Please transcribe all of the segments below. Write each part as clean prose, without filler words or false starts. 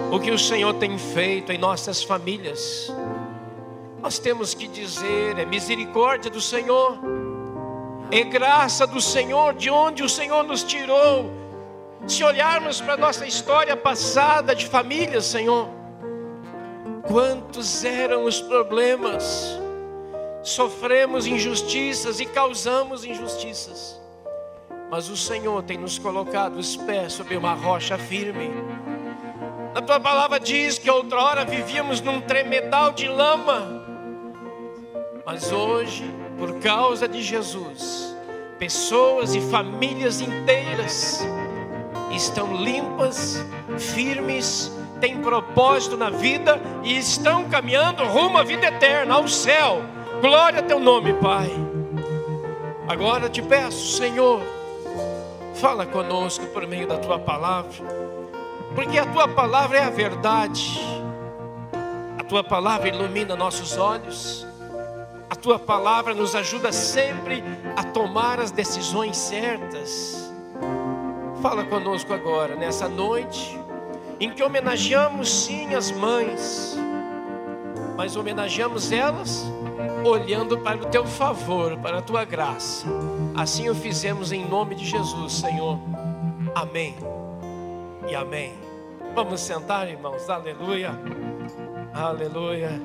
o que o Senhor tem feito em nossas famílias, nós temos que dizer: é misericórdia do Senhor, é graça do Senhor, de onde o Senhor nos tirou. Se olharmos para a nossa história passada de família, Senhor, quantos eram os problemas, sofremos injustiças e causamos injustiças, mas o Senhor tem nos colocado os pés sobre uma rocha firme. A tua palavra diz que outrora vivíamos num tremedal de lama, mas hoje, por causa de Jesus, pessoas e famílias inteiras estão limpas, firmes, têm propósito na vida e estão caminhando rumo à vida eterna, ao céu. Glória a teu nome, Pai. Agora te peço, Senhor, fala conosco por meio da tua palavra, porque a tua palavra é a verdade. A tua palavra ilumina nossos olhos. A tua palavra nos ajuda sempre a tomar as decisões certas. Fala conosco agora, nessa noite, em que homenageamos sim as mães, mas homenageamos elas olhando para o teu favor, para a tua graça. Assim o fizemos em nome de Jesus, Senhor. Amém e amém. Vamos sentar, irmãos. Aleluia, aleluia.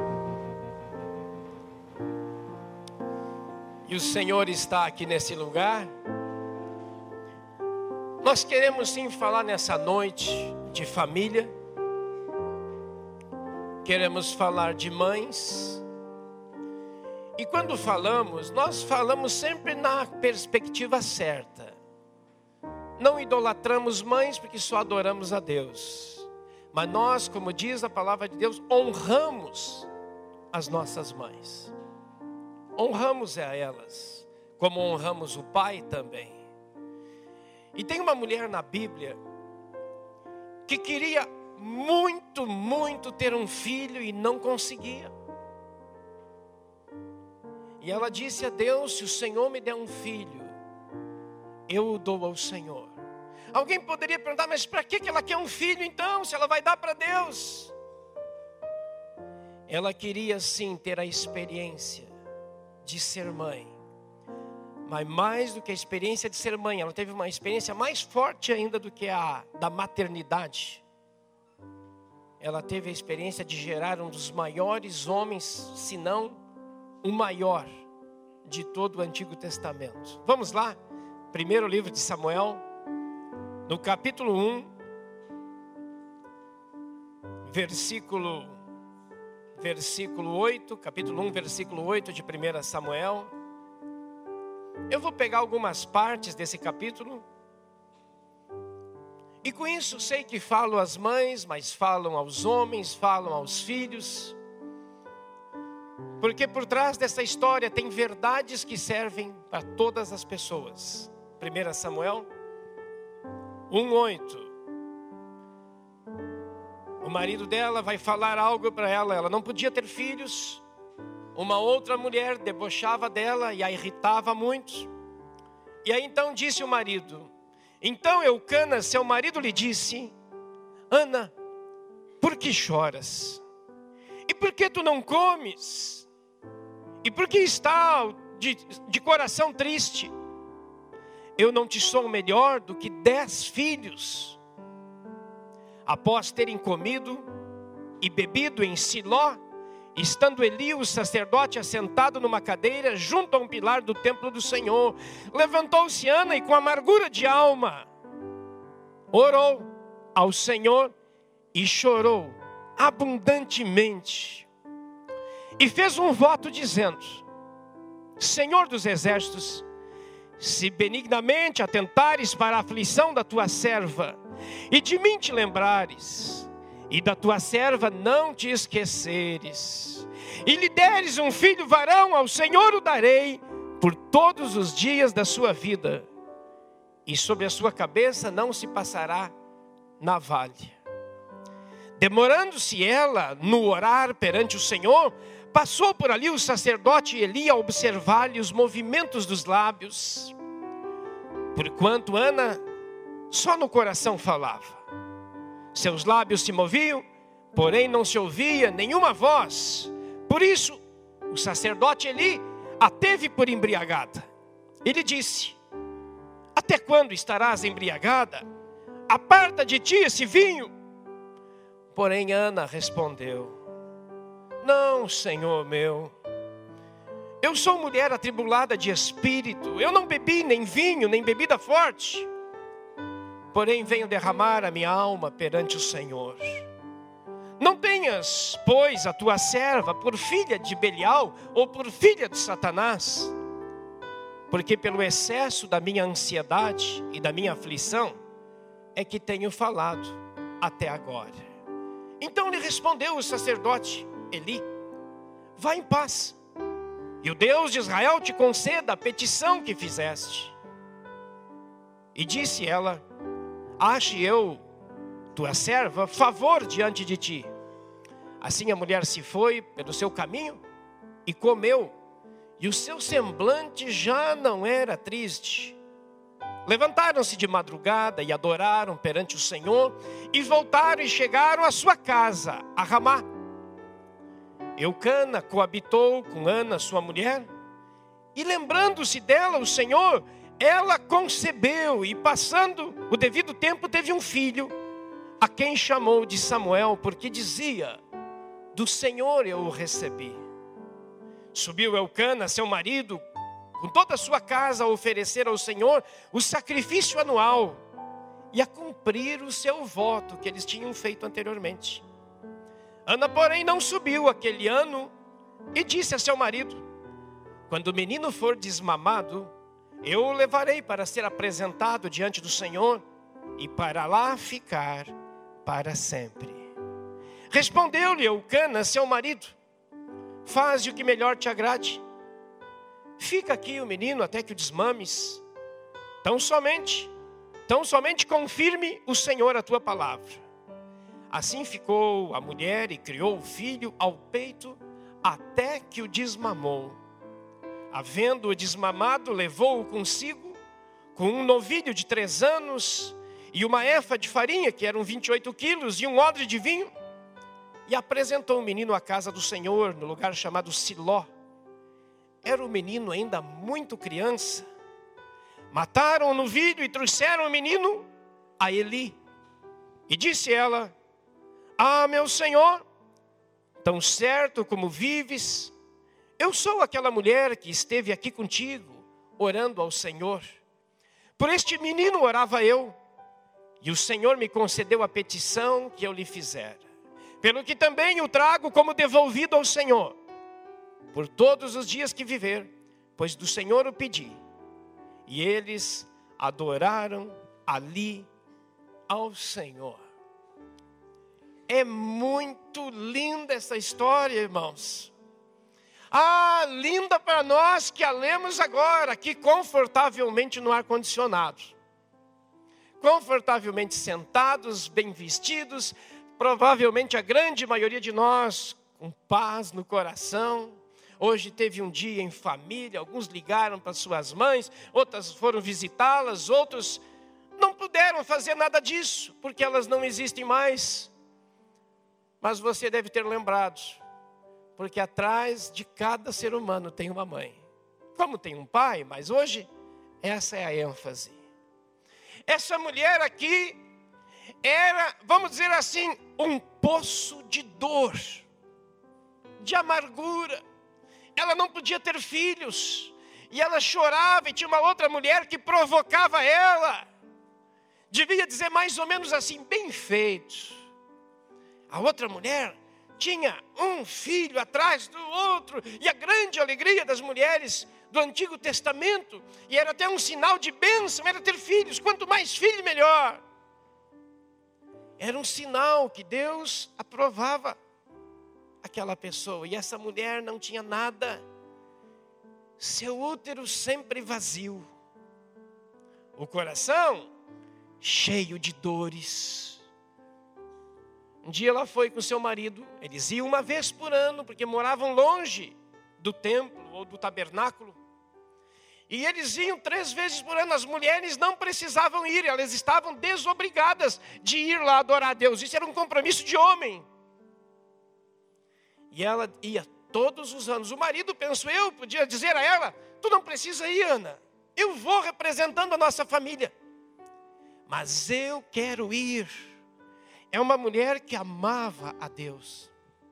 E o Senhor está aqui nesse lugar. Nós queremos sim falar nessa noite de família. Queremos falar de mães. E quando falamos, nós falamos sempre na perspectiva certa. Não idolatramos mães porque só adoramos a Deus. Mas nós, como diz a palavra de Deus, honramos as nossas mães. Honramos a elas, como honramos o pai também. E tem uma mulher na Bíblia que queria muito, muito ter um filho e não conseguia. E ela disse a Deus: se o Senhor me der um filho, eu o dou ao Senhor. Alguém poderia perguntar: mas para que ela quer um filho então, se ela vai dar para Deus? Ela queria sim ter a experiência de ser mãe. Mas mais do que a experiência de ser mãe, ela teve uma experiência mais forte ainda do que a da maternidade. Ela teve a experiência de gerar um dos maiores homens, se não o maior de todo o Antigo Testamento. Vamos lá, primeiro livro de Samuel, no capítulo 1, versículo 8, capítulo 1, versículo 8 de 1 Samuel. Eu vou pegar algumas partes desse capítulo. E com isso sei que falo às mães, mas falam aos homens, falam aos filhos. Porque por trás dessa história tem verdades que servem para todas as pessoas. 1 Samuel 1:8. O marido dela vai falar algo para ela. Ela não podia ter filhos. Uma outra mulher debochava dela e a irritava muito. E aí então disse o marido. Então Eucana, seu marido, lhe disse: Ana, por que choras? E por que tu não comes? E por que está de coração triste? Eu não te sou melhor do que 10 filhos. Após terem comido e bebido em Siló, estando Eli, o sacerdote, assentado numa cadeira junto a um pilar do templo do Senhor, levantou-se Ana e com amargura de alma orou ao Senhor e chorou abundantemente. E fez um voto dizendo: Senhor dos exércitos, se benignamente atentares para a aflição da tua serva, e de mim te lembrares, e da tua serva não te esqueceres, e lhe deres um filho varão, ao Senhor o darei por todos os dias da sua vida, e sobre a sua cabeça não se passará navalha. Demorando-se ela no orar perante o Senhor, passou por ali o sacerdote Eli a observar-lhe os movimentos dos lábios. Porquanto Ana só no coração falava, Seus lábios se moviam, porém não se ouvia nenhuma voz. Por isso, o sacerdote Eli a teve por embriagada. Ele disse: até quando estarás embriagada? Aparta de ti esse vinho. Porém Ana respondeu: não, Senhor meu, eu sou mulher atribulada de espírito. Eu não bebi nem vinho, nem bebida forte. Porém venho derramar a minha alma perante o Senhor. Não tenhas, pois, a tua serva por filha de Belial ou por filha de Satanás, porque pelo excesso da minha ansiedade e da minha aflição é que tenho falado até agora. Então lhe respondeu o sacerdote Eli: vá em paz, e o Deus de Israel te conceda a petição que fizeste. E disse ela: ache eu, tua serva, favor diante de ti. Assim a mulher se foi pelo seu caminho e comeu, e o seu semblante já não era triste. Levantaram-se de madrugada e adoraram perante o Senhor, e voltaram e chegaram à sua casa, a Ramá. Eucana coabitou com Ana, sua mulher, e lembrando-se dela o Senhor, ela concebeu, e passando o devido tempo teve um filho, a quem chamou de Samuel, porque dizia: do Senhor eu o recebi. Subiu Eucana, seu marido, com toda a sua casa, a oferecer ao Senhor o sacrifício anual e a cumprir o seu voto que eles tinham feito anteriormente. Ana, porém, não subiu aquele ano e disse a seu marido: quando o menino for desmamado, eu o levarei para ser apresentado diante do Senhor e para lá ficar para sempre. Respondeu-lhe Eucana, seu marido: faze o que melhor te agrade. Fica aqui o menino até que o desmames. Tão somente confirme o Senhor a tua palavra. Assim ficou a mulher e criou o filho ao peito até que o desmamou. Havendo-o desmamado, levou-o consigo com um novilho de 3 anos e uma efa de farinha, que eram 28 quilos, e um odre de vinho. E apresentou o menino à casa do Senhor, no lugar chamado Siló. Era o menino ainda muito criança. Mataram o novilho e trouxeram o menino a Eli. E disse ela: ah, meu Senhor, tão certo como vives, eu sou aquela mulher que esteve aqui contigo, orando ao Senhor. Por este menino orava eu, e o Senhor me concedeu a petição que eu lhe fizera. Pelo que também o trago como devolvido ao Senhor, por todos os dias que viver, pois do Senhor o pedi. E eles adoraram ali ao Senhor. É muito linda essa história, irmãos. Ah, linda para nós que a lemos agora, aqui confortavelmente no ar-condicionado. Confortavelmente sentados, bem vestidos, provavelmente a grande maioria de nós com paz no coração. Hoje teve um dia em família, alguns ligaram para suas mães, outras foram visitá-las, outros não puderam fazer nada disso, porque elas não existem mais. Mas você deve ter lembrado, porque atrás de cada ser humano tem uma mãe. Como tem um pai, mas hoje essa é a ênfase. Essa mulher aqui era, vamos dizer assim, um poço de dor, de amargura. Ela não podia ter filhos, e ela chorava, e tinha uma outra mulher que provocava ela. Devia dizer mais ou menos assim, bem feito. A outra mulher tinha um filho atrás do outro, e a grande alegria das mulheres do Antigo Testamento, e era até um sinal de bênção, era ter filhos, quanto mais filho melhor. Era um sinal que Deus aprovava aquela pessoa, e essa mulher não tinha nada, seu útero sempre vazio, o coração cheio de dores. Um dia ela foi com seu marido, eles iam uma vez por ano, porque moravam longe do templo ou do tabernáculo. E eles iam 3 vezes por ano. As mulheres não precisavam ir, elas estavam desobrigadas de ir lá adorar a Deus. Isso era um compromisso de homem. E ela ia todos os anos. O marido, penso eu, podia dizer a ela: tu não precisa ir, Ana. Eu vou representando a nossa família. Mas eu quero ir. É uma mulher que amava a Deus.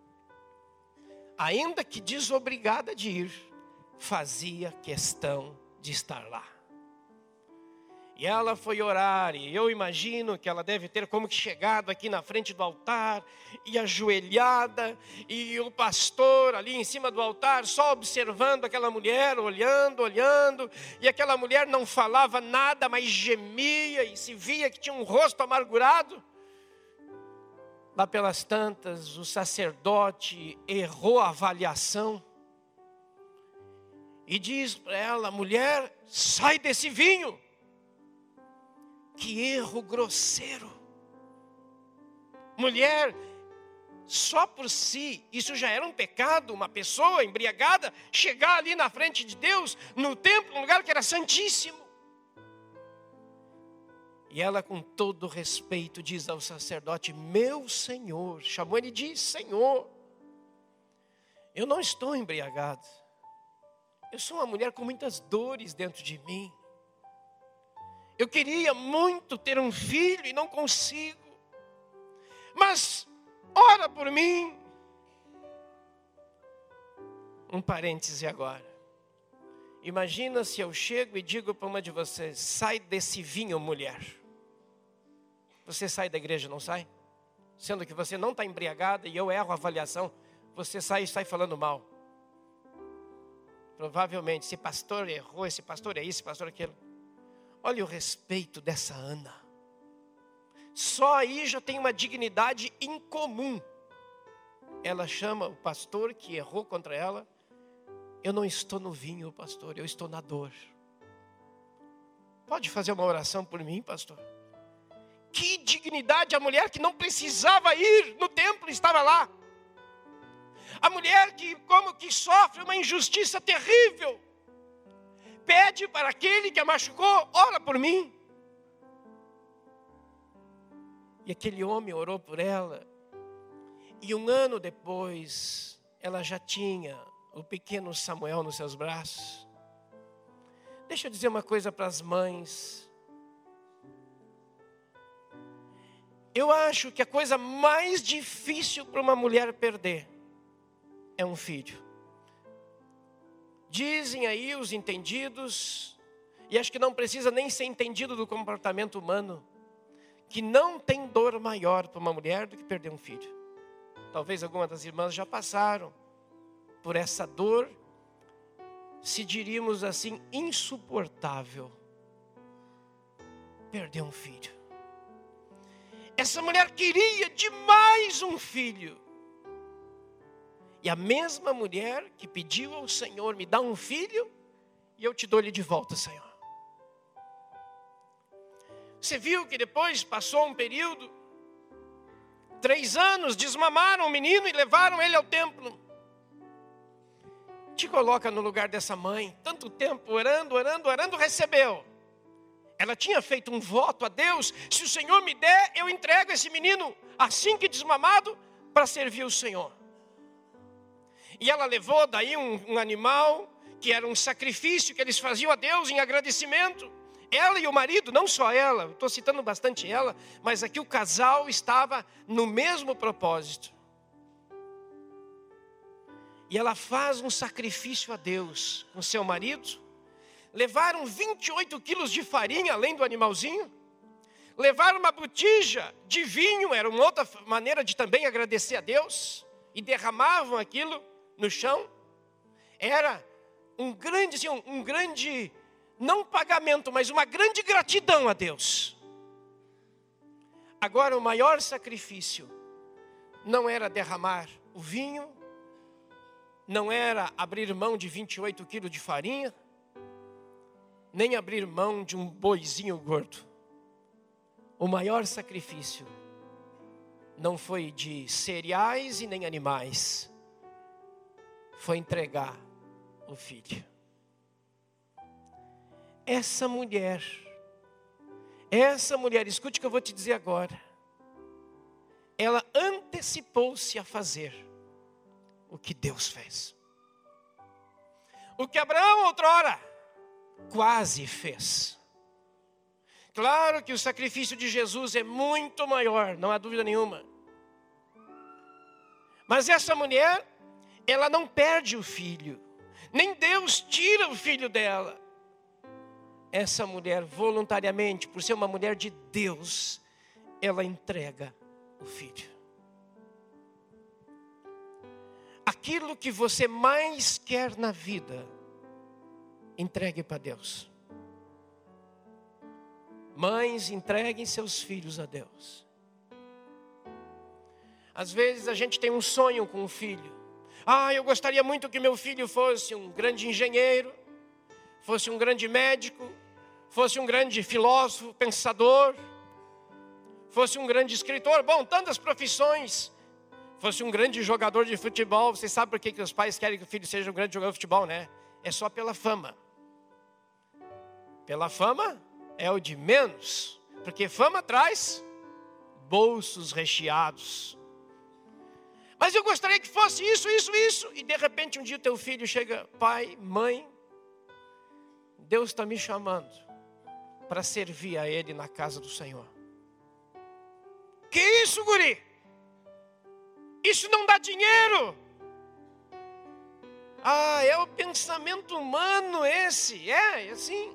Ainda que desobrigada de ir, fazia questão de estar lá. E ela foi orar, e eu imagino que ela deve ter como que chegado aqui na frente do altar, e ajoelhada, e o pastor ali em cima do altar, só observando aquela mulher, olhando, e aquela mulher não falava nada, mas gemia, e se via que tinha um rosto amargurado. Lá pelas tantas, o sacerdote errou a avaliação, e diz para ela: mulher, sai desse vinho. Que erro grosseiro. Mulher, só por si, isso já era um pecado. Uma pessoa embriagada chegar ali na frente de Deus, no templo, um lugar que era santíssimo. E ela, com todo respeito, diz ao sacerdote: meu Senhor. Chamou ele de Senhor. Eu não estou embriagado. Eu sou uma mulher com muitas dores dentro de mim. Eu queria muito ter um filho e não consigo. Mas ora por mim. Um parêntese agora. Imagina se eu chego e digo para uma de vocês: sai desse vinho, mulher. Você sai da igreja, não sai? Sendo que você não está embriagada e eu erro a avaliação, você sai falando mal. Provavelmente, esse pastor errou, esse pastor é isso, esse pastor é aquilo. Olha o respeito dessa Ana. Só aí já tem uma dignidade incomum. Ela chama o pastor que errou contra ela: eu não estou no vinho, pastor, eu estou na dor. Pode fazer uma oração por mim, pastor? Que dignidade! A mulher que não precisava ir no templo estava lá. A mulher que como que sofre uma injustiça terrível, pede para aquele que a machucou: ora por mim. E aquele homem orou por ela. E 1 ano depois, ela já tinha o pequeno Samuel nos seus braços. Deixa eu dizer uma coisa para as mães. Eu acho que a coisa mais difícil para uma mulher perder é um filho. Dizem aí os entendidos, e acho que não precisa nem ser entendido do comportamento humano, que não tem dor maior para uma mulher do que perder um filho. Talvez algumas das irmãs já passaram por essa dor, se diríamos assim, insuportável. Perder um filho. Essa mulher queria demais um filho. E a mesma mulher que pediu ao Senhor: me dá um filho e eu te dou-lhe de volta, Senhor. Você viu que depois passou um período, 3 anos, desmamaram o menino e levaram ele ao templo. Te coloca no lugar dessa mãe, tanto tempo orando, recebeu. Ela tinha feito um voto a Deus: se o Senhor me der, eu entrego esse menino, assim que desmamado, para servir o Senhor. E ela levou daí um animal, que era um sacrifício que eles faziam a Deus em agradecimento. Ela e o marido, não só ela, estou citando bastante ela, mas aqui o casal estava no mesmo propósito. E ela faz um sacrifício a Deus com seu marido. Levaram 28 quilos de farinha, além do animalzinho. Levaram uma botija de vinho, era uma outra maneira de também agradecer a Deus. E derramavam aquilo no chão. Era um grande, não pagamento, mas uma grande gratidão a Deus. Agora, o maior sacrifício não era derramar o vinho, não era abrir mão de 28 quilos de farinha, nem abrir mão de um boizinho gordo. O maior sacrifício não foi de cereais e nem animais, foi entregar o filho. essa mulher, escute o que eu vou te dizer agora. Ela antecipou-se a fazer o que Deus fez. O que Abraão outrora quase fez. Claro que o sacrifício de Jesus é muito maior, não há dúvida nenhuma. Mas essa mulher, ela não perde o filho. Nem Deus tira o filho dela. Essa mulher, voluntariamente, por ser uma mulher de Deus, ela entrega o filho. Aquilo que você mais quer na vida, entregue para Deus. Mães, entreguem seus filhos a Deus. Às vezes a gente tem um sonho com um filho. Eu gostaria muito que meu filho fosse um grande engenheiro, fosse um grande médico, fosse um grande filósofo, pensador, fosse um grande escritor, tantas profissões, fosse um grande jogador de futebol. Você sabe por que os pais querem que o filho seja um grande jogador de futebol, né? É só pela fama. Pela fama é o de menos, porque fama traz bolsos recheados. Mas eu gostaria que fosse isso, e de repente um dia o teu filho chega: pai, mãe, Deus está me chamando para servir a Ele na casa do Senhor. Que isso, guri? Isso não dá dinheiro. É o pensamento humano esse, é assim.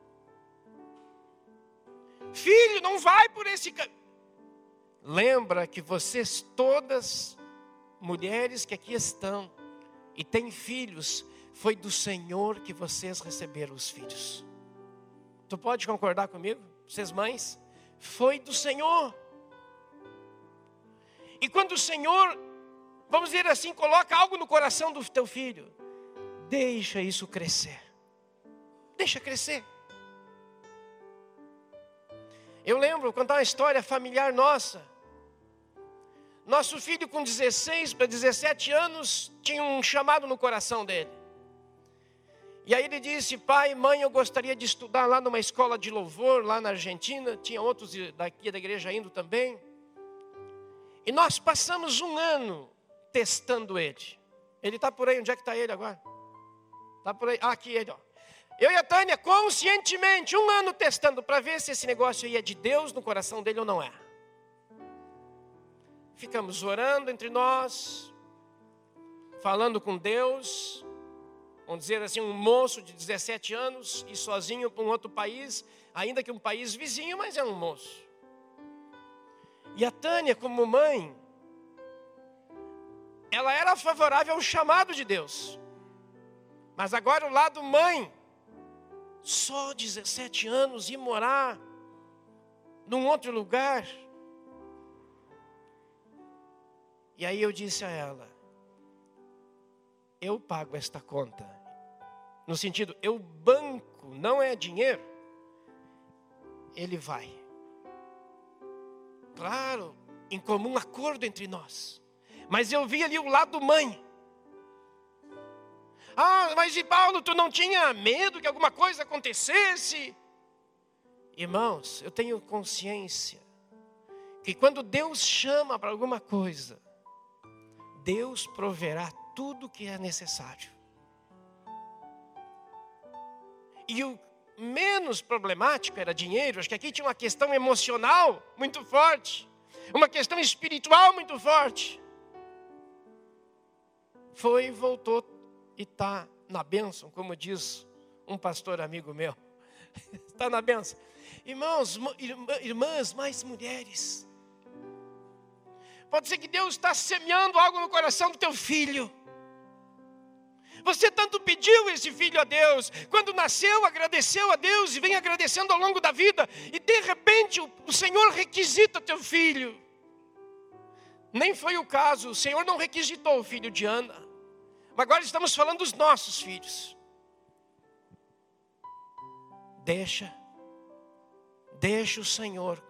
Filho, não vai por esse caminho. Lembra que vocês todas, mulheres que aqui estão e têm filhos, foi do Senhor que vocês receberam os filhos. Tu pode concordar comigo? Vocês mães? Foi do Senhor. E quando o Senhor, vamos dizer assim, coloca algo no coração do teu filho, deixa isso crescer. Deixa crescer. Eu lembro, contar uma história familiar nossa. Nosso filho com 16 para 17 anos tinha um chamado no coração dele. E aí ele disse: pai, mãe, eu gostaria de estudar lá numa escola de louvor, lá na Argentina. Tinha outros daqui da igreja indo também. E nós passamos um ano testando ele. Ele está por aí, onde é que está ele agora? Está por aí, aqui ele, ó. Eu e a Tânia, conscientemente, um ano testando para ver se esse negócio aí é de Deus no coração dele ou não é. Ficamos orando entre nós, falando com Deus. Vamos dizer assim, um moço de 17 anos e sozinho para um outro país, ainda que um país vizinho, mas é um moço. E a Tânia, como mãe, ela era favorável ao chamado de Deus. Mas agora o lado mãe, só 17 anos, ir morar num outro lugar. E aí eu disse a ela: eu pago esta conta. No sentido, eu banco, não é dinheiro. Ele vai. Claro, em comum acordo entre nós. Mas eu vi ali o lado mãe. Mas e Paulo, tu não tinha medo que alguma coisa acontecesse? Irmãos, eu tenho consciência que quando Deus chama para alguma coisa, Deus proverá tudo o que é necessário. E o menos problemático era dinheiro. Acho que aqui tinha uma questão emocional muito forte, uma questão espiritual muito forte. Foi e voltou e está na bênção, como diz um pastor amigo meu. Está na bênção. Irmãos, irmãs, mais mulheres. Pode ser que Deus está semeando algo no coração do teu filho. Você tanto pediu esse filho a Deus. Quando nasceu, agradeceu a Deus e vem agradecendo ao longo da vida. E de repente o Senhor requisita teu filho. Nem foi o caso. O Senhor não requisitou o filho de Ana. Mas agora estamos falando dos nossos filhos. Deixa o Senhor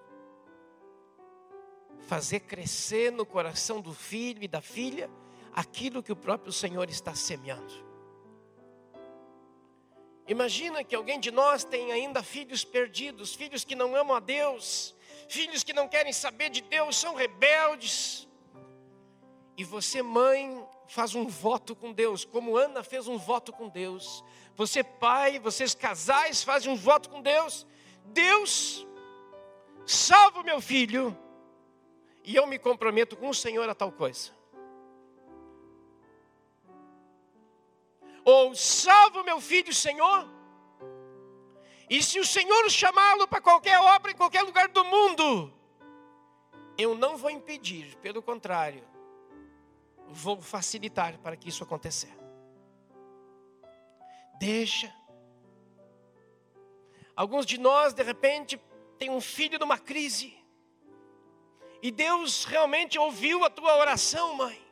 fazer crescer no coração do filho e da filha aquilo que o próprio Senhor está semeando. Imagina que alguém de nós tem ainda filhos perdidos, filhos que não amam a Deus, filhos que não querem saber de Deus, são rebeldes. E você, mãe, faz um voto com Deus, como Ana fez um voto com Deus. Você, pai, vocês casais fazem um voto com Deus. Deus, salva o meu filho e eu me comprometo com o Senhor a tal coisa. Ou salva o meu filho, Senhor, e se o Senhor chamá-lo para qualquer obra em qualquer lugar do mundo, eu não vou impedir, pelo contrário, vou facilitar para que isso aconteça. Deixa. Alguns de nós, de repente, tem um filho numa crise, e Deus realmente ouviu a tua oração, mãe.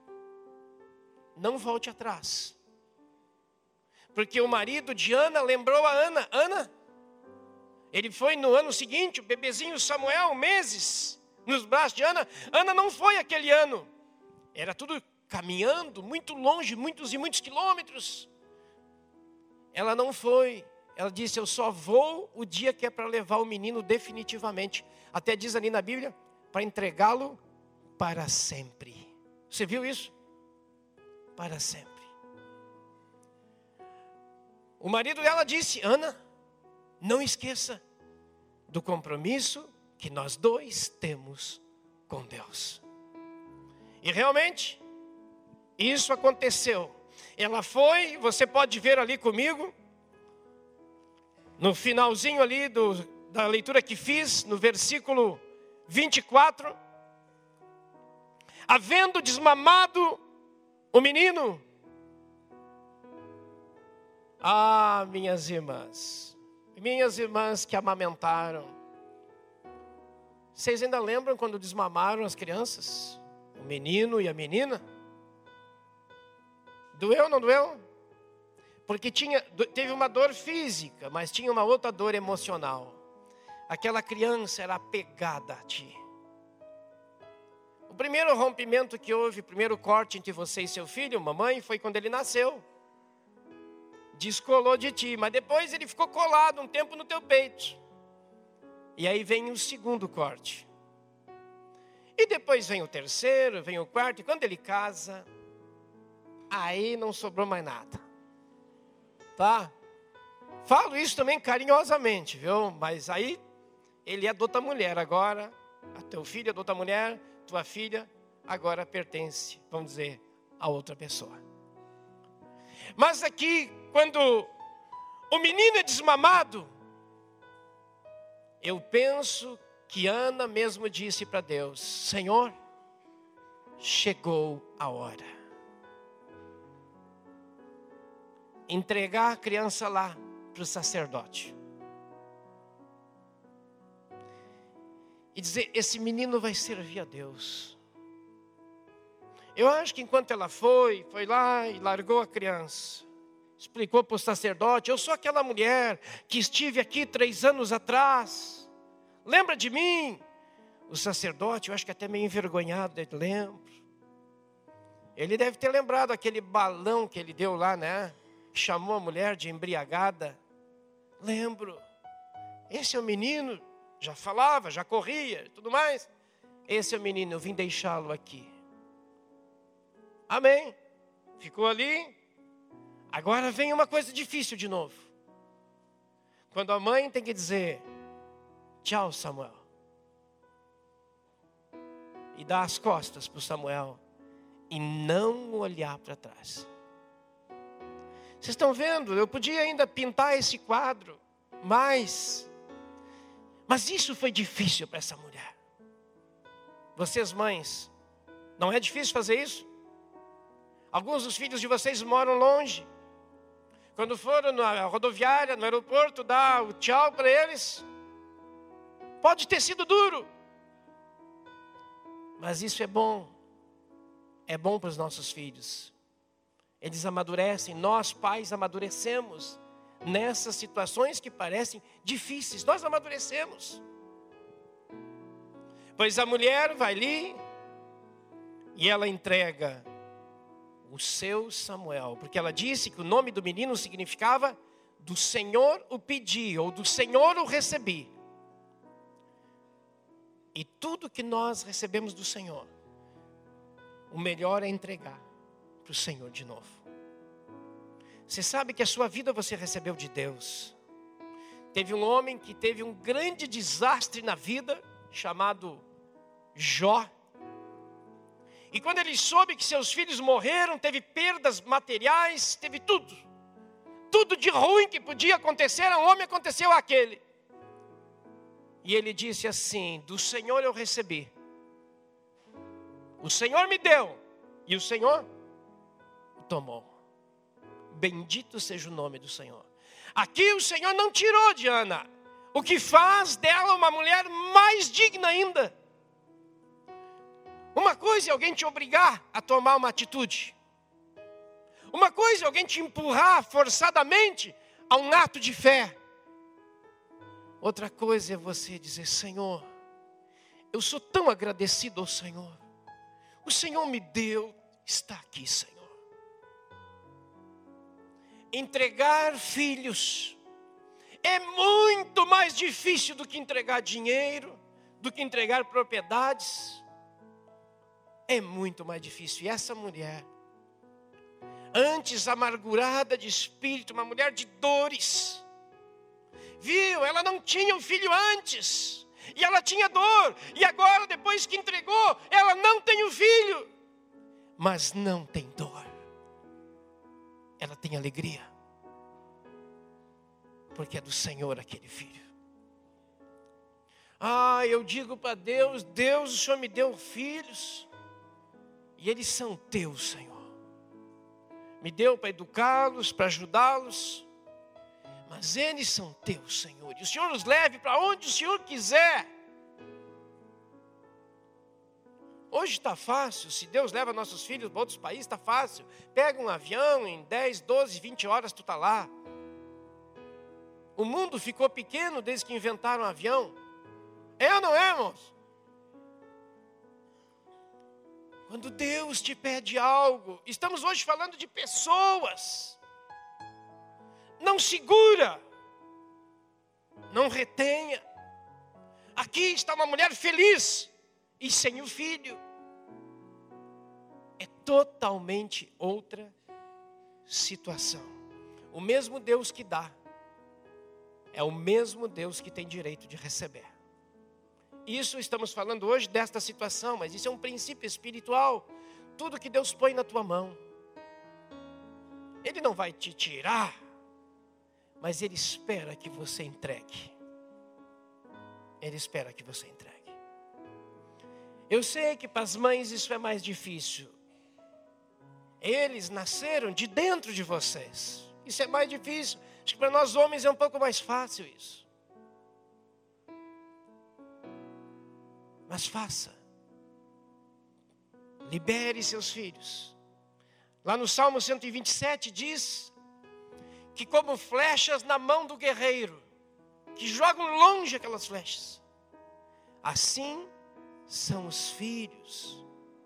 Não volte atrás. Porque o marido de Ana lembrou a Ana. Ana, ele foi no ano seguinte, o bebezinho Samuel, meses, nos braços de Ana. Ana não foi aquele ano. Era tudo caminhando, muito longe, muitos e muitos quilômetros. Ela não foi. Ela disse, eu só vou o dia que é para levar o menino definitivamente. Até diz ali na Bíblia, para entregá-lo para sempre. Você viu isso? Para sempre. O marido dela disse, Ana, não esqueça do compromisso que nós dois temos com Deus. E realmente, isso aconteceu. Ela foi, você pode ver ali comigo, no finalzinho ali da leitura que fiz, no versículo 24. Havendo desmamado o menino. Ah, minhas irmãs que amamentaram. Vocês ainda lembram quando desmamaram as crianças? O menino e a menina? Doeu ou não doeu? Porque teve uma dor física, mas tinha uma outra dor emocional. Aquela criança era apegada a ti. O primeiro rompimento que houve, o primeiro corte entre você e seu filho, mamãe, foi quando ele nasceu. Descolou de ti, mas depois ele ficou colado um tempo no teu peito. E aí vem o segundo corte. E depois vem o terceiro, vem o quarto, e quando ele casa, aí não sobrou mais nada. Tá? Falo isso também carinhosamente, viu? Mas aí ele adota mulher agora, teu filho adota mulher, tua filha agora pertence, vamos dizer, a outra pessoa. Mas aqui, quando o menino é desmamado, eu penso que Ana mesmo disse para Deus, Senhor, chegou a hora. Entregar a criança lá para o sacerdote. E dizer, esse menino vai servir a Deus. Eu acho que enquanto ela foi lá e largou a criança, explicou para o sacerdote, eu sou aquela mulher que estive aqui 3 anos atrás, lembra de mim? O sacerdote, eu acho que até meio envergonhado, ele lembra. Ele deve ter lembrado aquele balão que ele deu lá, né? Chamou a mulher de embriagada. Lembro, esse é o menino, já falava, já corria e tudo mais. Esse é o menino, eu vim deixá-lo aqui. Amém. Ficou ali. Agora vem uma coisa difícil de novo. Quando a mãe tem que dizer, tchau Samuel. E dar as costas para o Samuel. E não olhar para trás. Vocês estão vendo? Eu podia ainda pintar esse quadro. Mas isso foi difícil para essa mulher. Vocês mães, não é difícil fazer isso? Alguns dos filhos de vocês moram longe. Quando foram na rodoviária, no aeroporto, dar o tchau para eles. Pode ter sido duro. Mas isso é bom. É bom para os nossos filhos. Eles amadurecem, nós pais amadurecemos. Nessas situações que parecem difíceis, nós amadurecemos. Pois a mulher vai ali e ela entrega o seu Samuel, porque ela disse que o nome do menino significava do Senhor o pedi, ou do Senhor o recebi. E tudo que nós recebemos do Senhor, o melhor é entregar para o Senhor de novo. Você sabe que a sua vida você recebeu de Deus. Teve um homem que teve um grande desastre na vida, chamado Jó. E quando ele soube que seus filhos morreram, teve perdas materiais, teve tudo. Tudo de ruim que podia acontecer a um homem, aconteceu àquele. E ele disse assim: do Senhor eu recebi. O Senhor me deu, e o Senhor o tomou. Bendito seja o nome do Senhor. Aqui o Senhor não tirou de Ana, o que faz dela uma mulher mais digna ainda. Uma coisa é alguém te obrigar a tomar uma atitude. Uma coisa é alguém te empurrar forçadamente a um ato de fé. Outra coisa é você dizer: Senhor, eu sou tão agradecido ao Senhor. O Senhor me deu, está aqui, Senhor. Entregar filhos é muito mais difícil do que entregar dinheiro, do que entregar propriedades. É muito mais difícil. E essa mulher, antes amargurada de espírito, uma mulher de dores, viu, ela não tinha um filho antes, e ela tinha dor, e agora depois que entregou, ela não tem um filho, mas não tem dor, ela tem alegria, porque é do Senhor aquele filho. Eu digo para Deus: Deus, o Senhor me deu filhos, e eles são teus, Senhor. Me deu para educá-los, para ajudá-los, mas eles são teus, Senhor. E o Senhor os leve para onde o Senhor quiser. Hoje está fácil. Se Deus leva nossos filhos para outros países, está fácil. Pega um avião, em 10, 12, 20 horas tu está lá. O mundo ficou pequeno desde que inventaram o avião. É ou não é, irmãos? Quando Deus te pede algo, estamos hoje falando de pessoas. Não segura, não retenha. Aqui está uma mulher feliz e sem o filho. É totalmente outra situação. O mesmo Deus que dá é o mesmo Deus que tem direito de receber. Isso estamos falando hoje desta situação, mas isso é um princípio espiritual. Tudo que Deus põe na tua mão, Ele não vai te tirar, mas Ele espera que você entregue. Ele espera que você entregue. Eu sei que para as mães isso é mais difícil. Eles nasceram de dentro de vocês. Isso é mais difícil. Acho que para nós homens é um pouco mais fácil isso. Mas faça. Libere seus filhos. Lá no Salmo 127 diz que como flechas na mão do guerreiro, que jogam longe aquelas flechas, assim são os filhos.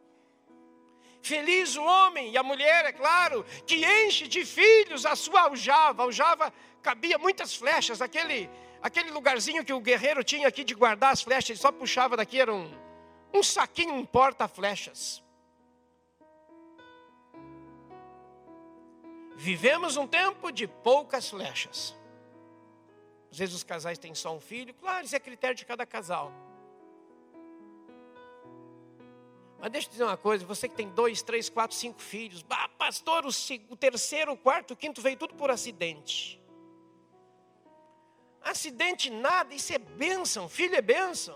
Feliz o homem e a mulher, é claro, que enche de filhos a sua aljava. A aljava cabia muitas flechas, aquele lugarzinho que o guerreiro tinha aqui de guardar as flechas, ele só puxava daqui, era um saquinho, um porta-flechas. Vivemos um tempo de poucas flechas. Às vezes os casais têm só um filho, claro, isso é critério de cada casal. Mas deixa eu te dizer uma coisa, você que tem 2, 3, 4, 5 filhos, pastor, o terceiro, o quarto, o quinto veio tudo por acidente. Acidente nada, isso é bênção, filho é bênção.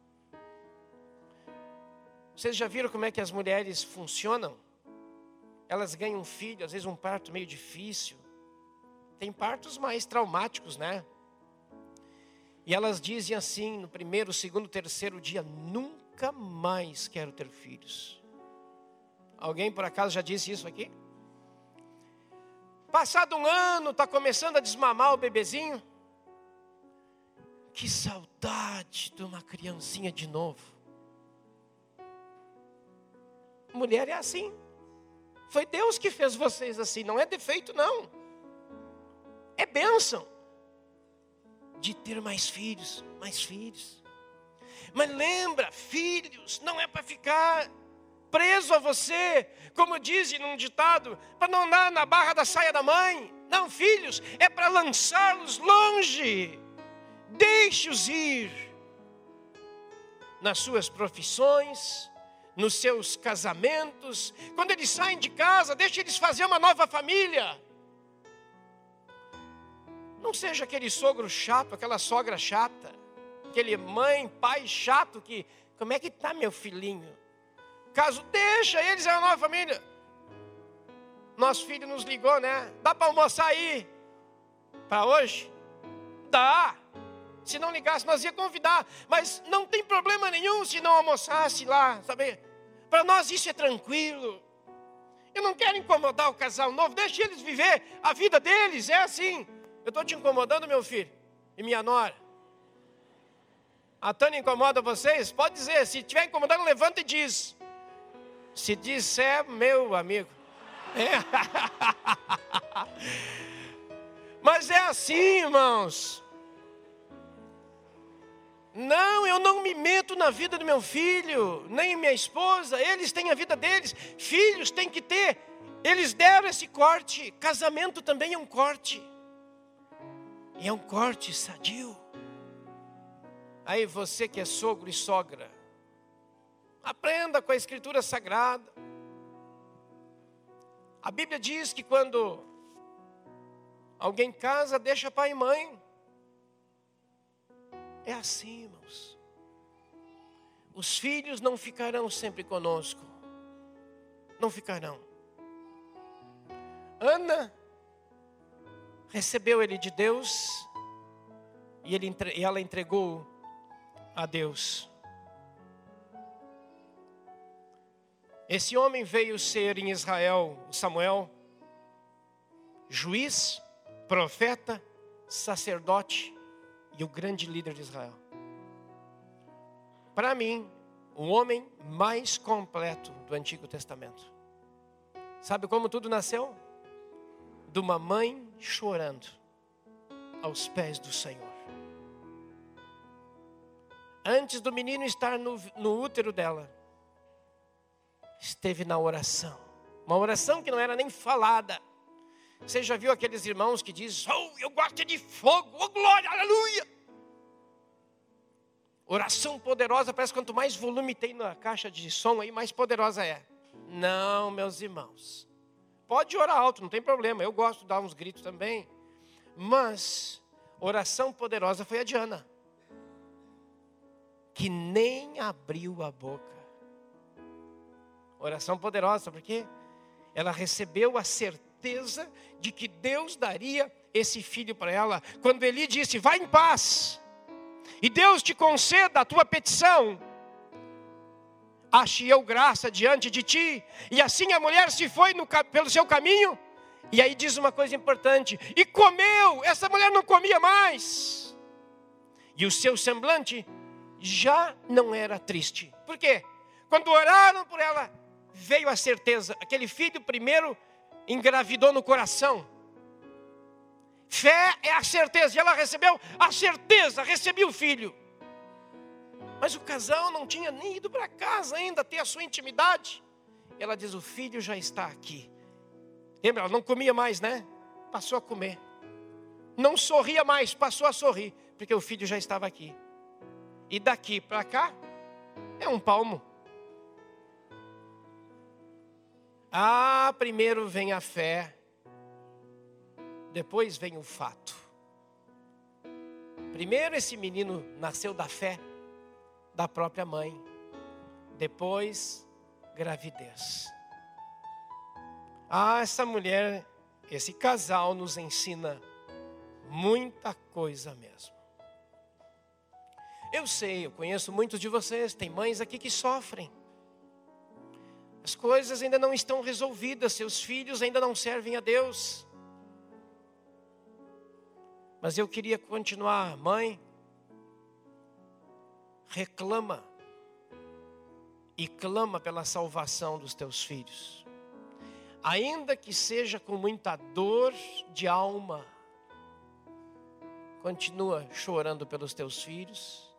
Vocês já viram como é que as mulheres funcionam? Elas ganham um filho, às vezes um parto meio difícil. Tem partos mais traumáticos, né? E elas dizem assim, no primeiro, segundo, terceiro dia: nunca mais quero ter filhos. Alguém por acaso já disse isso aqui? Passado um ano, está começando a desmamar o bebezinho. Que saudade de uma criancinha de novo. Mulher é assim. Foi Deus que fez vocês assim, não é defeito não. É bênção de ter mais filhos. Mas lembra, filhos não é para ficar preso a você, como dizem num ditado, para não andar na barra da saia da mãe. Não, filhos, é para lançá-los longe. Deixe-os ir nas suas profissões, nos seus casamentos. Quando eles saem de casa, deixe eles fazer uma nova família. Não seja aquele sogro chato, aquela sogra chata, aquele mãe, pai chato que, como é que está meu filhinho? Caso deixa eles, é uma nova família. Nosso filho nos ligou, né? Dá para almoçar aí? Para hoje? Dá. Se não ligasse, nós ia convidar. Mas não tem problema nenhum se não almoçasse lá, sabe? Para nós isso é tranquilo. Eu não quero incomodar o casal novo. Deixa eles viver a vida deles, é assim. Eu estou te incomodando, meu filho? E minha nora? A Tânia incomoda vocês? Pode dizer. Se estiver incomodando, levanta e diz. Se disser, meu amigo. É. Mas é assim, irmãos. Não, eu não me meto na vida do meu filho, nem minha esposa. Eles têm a vida deles. Filhos têm que ter. Eles deram esse corte. Casamento também é um corte. E é um corte sadio. Aí você que é sogro e sogra, aprenda com a Escritura Sagrada. A Bíblia diz que quando alguém casa, deixa pai e mãe. É assim, irmãos. Os filhos não ficarão sempre conosco. Não ficarão. Ana recebeu ele de Deus e ela entregou a Deus. Esse homem veio ser em Israel, Samuel, juiz, profeta, sacerdote e o grande líder de Israel. Para mim, o homem mais completo do Antigo Testamento. Sabe como tudo nasceu? De uma mãe chorando aos pés do Senhor. Antes do menino estar no útero dela, esteve na oração. Uma oração que não era nem falada. Você já viu aqueles irmãos que dizem, oh, eu gosto de fogo, oh glória, aleluia. Oração poderosa, parece que quanto mais volume tem na caixa de som aí, mais poderosa é. Não, meus irmãos. Pode orar alto, não tem problema. Eu gosto de dar uns gritos também. Mas, oração poderosa foi a de Ana, que nem abriu a boca. Oração poderosa, porque ela recebeu a certeza de que Deus daria esse filho para ela. Quando Eli disse, vai em paz, e Deus te conceda a tua petição, achei eu graça diante de ti. E assim a mulher se foi pelo seu caminho. E aí diz uma coisa importante, e comeu. Essa mulher não comia mais, e o seu semblante já não era triste. Por quê? Quando oraram por ela, veio a certeza. Aquele filho primeiro engravidou no coração. Fé é a certeza. E ela recebeu a certeza, recebeu o filho. Mas o casal não tinha nem ido para casa ainda, ter a sua intimidade. Ela diz, o filho já está aqui. Lembra, ela não comia mais, né? Passou a comer. Não sorria mais, passou a sorrir. Porque o filho já estava aqui. E daqui para cá, é um palmo. Primeiro vem a fé, depois vem o fato. Primeiro esse menino nasceu da fé da própria mãe, depois gravidez. Essa mulher, esse casal nos ensina muita coisa mesmo. Eu sei, eu conheço muitos de vocês, tem mães aqui que sofrem. As coisas ainda não estão resolvidas, seus filhos ainda não servem a Deus. Mas eu queria continuar, mãe, reclama e clama pela salvação dos teus filhos. Ainda que seja com muita dor de alma, continua chorando pelos teus filhos.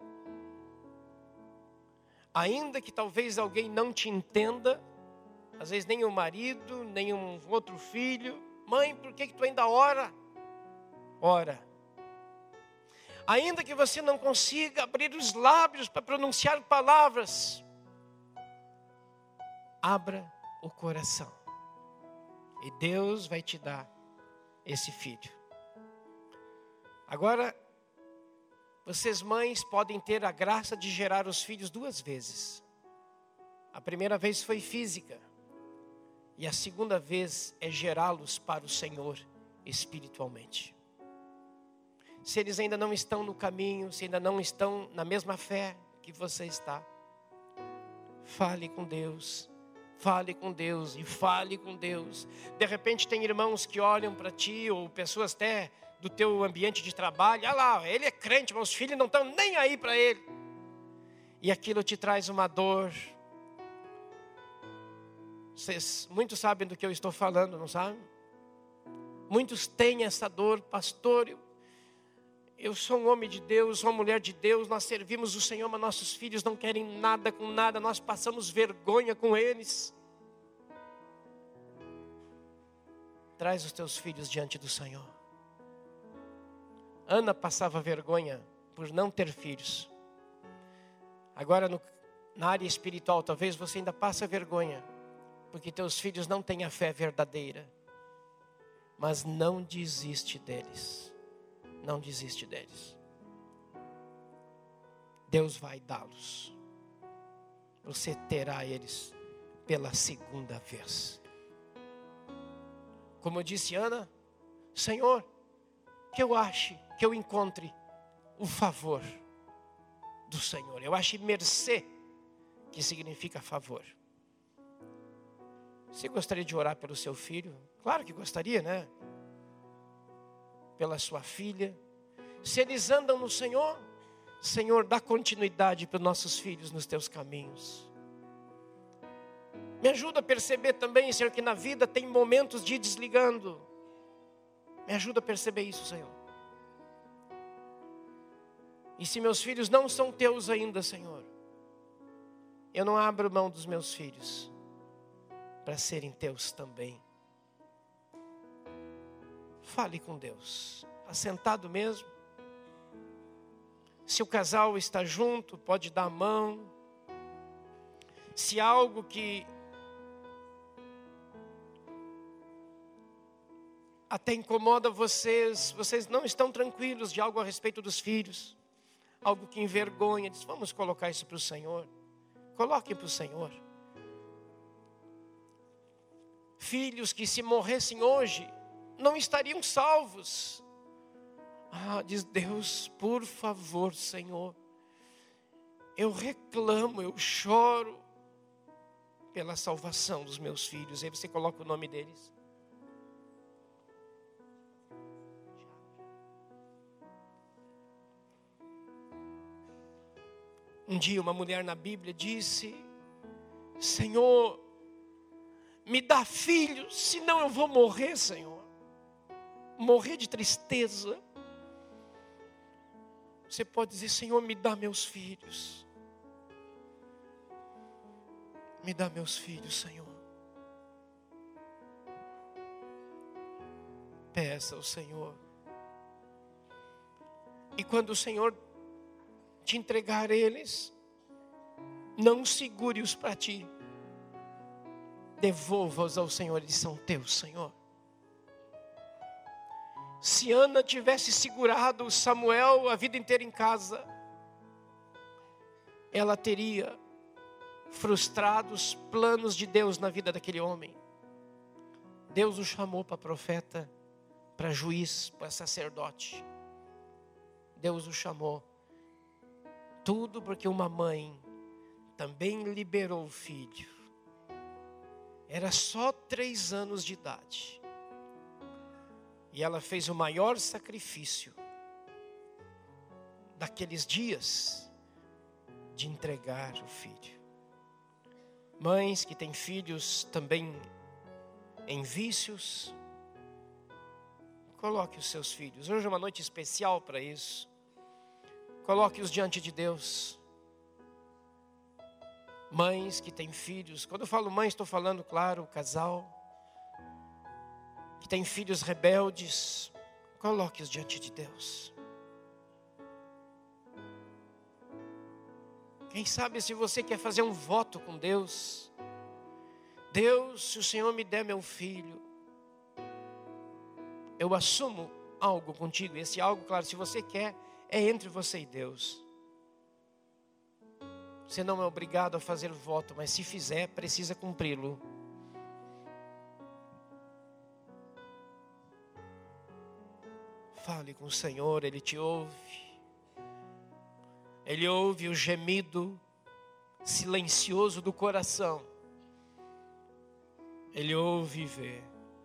Ainda que talvez alguém não te entenda, às vezes nem o marido, nem um outro filho. Mãe, por que tu ainda ora? Ora. Ainda que você não consiga abrir os lábios para pronunciar palavras, abra o coração. E Deus vai te dar esse filho. Agora, vocês mães podem ter a graça de gerar os filhos 2 vezes. A primeira vez foi física. E a segunda vez é gerá-los para o Senhor espiritualmente. Se eles ainda não estão no caminho, se ainda não estão na mesma fé que você está, fale com Deus. Fale com Deus e fale com Deus. De repente tem irmãos que olham para ti, ou pessoas até do teu ambiente de trabalho. Ah lá, ele é crente, mas os filhos não estão nem aí para ele. E aquilo te traz uma dor. Vocês muitos sabem do que eu estou falando, não sabem? Muitos têm essa dor. Pastor, eu sou um homem de Deus, sou uma mulher de Deus, nós servimos o Senhor, mas nossos filhos não querem nada com nada, nós passamos vergonha com eles. Traz os teus filhos diante do Senhor. Ana passava vergonha por não ter filhos. Agora na área espiritual, talvez você ainda passe vergonha, porque teus filhos não têm a fé verdadeira. Mas não desiste deles. Não desiste deles. Deus vai dá-los. Você terá eles pela segunda vez. Como eu disse Ana, Senhor, que eu encontre o favor do Senhor. Eu acho mercê, que significa favor. Você gostaria de orar pelo seu filho? Claro que gostaria, né? Pela sua filha. Se eles andam no Senhor, Senhor, dá continuidade para os nossos filhos nos teus caminhos. Me ajuda a perceber também, Senhor, que na vida tem momentos de ir desligando. Me ajuda a perceber isso, Senhor. E se meus filhos não são teus ainda, Senhor, eu não abro mão dos meus filhos para serem teus também. Fale com Deus. Assentado mesmo. Se o casal está junto, pode dar a mão. Se há algo que até incomoda vocês não estão tranquilos de algo a respeito dos filhos, algo que envergonha, diz, vamos colocar isso para o Senhor. Coloquem para o Senhor. Filhos que se morressem hoje, não estariam salvos. Diz Deus, por favor, Senhor, eu reclamo, eu choro pela salvação dos meus filhos. Aí você coloca o nome deles. Um dia uma mulher na Bíblia disse, Senhor, me dá filhos, senão eu vou morrer, Senhor. Morrer de tristeza. Você pode dizer, Senhor, me dá meus filhos. Me dá meus filhos, Senhor. Peça ao Senhor. E quando o Senhor te entregar eles, não segure-os para ti. Devolva-os ao Senhor, eles são teus, Senhor. Se Ana tivesse segurado Samuel a vida inteira em casa, ela teria frustrado os planos de Deus na vida daquele homem. Deus o chamou para profeta, para juiz, para sacerdote. Deus o chamou. Tudo porque uma mãe também liberou o filho. Era só 3 anos de idade. E ela fez o maior sacrifício daqueles dias de entregar o filho. Mães que têm filhos também em vícios, coloque os seus filhos. Hoje é uma noite especial para isso. Coloque-os diante de Deus. Mães que têm filhos. Quando eu falo mãe, estou falando, claro, o casal. Que tem filhos rebeldes. Coloque-os diante de Deus. Quem sabe se você quer fazer um voto com Deus. Deus, se o Senhor me der meu filho, eu assumo algo contigo. Esse algo, claro, se você quer, é entre você e Deus. Você não é obrigado a fazer o voto, mas se fizer, precisa cumpri-lo. Fale com o Senhor, Ele te ouve. Ele ouve o gemido silencioso do coração. Ele ouve e vê.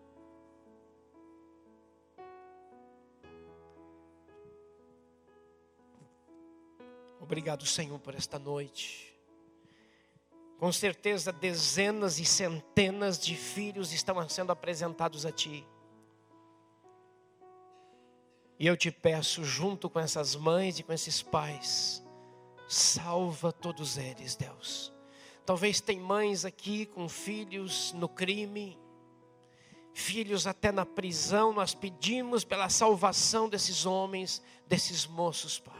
Obrigado, Senhor, por esta noite. Com certeza, dezenas e centenas de filhos estão sendo apresentados a Ti. E eu te peço, junto com essas mães e com esses pais, salva todos eles, Deus. Talvez tem mães aqui com filhos no crime, filhos até na prisão. Nós pedimos pela salvação desses homens, desses moços, Pai.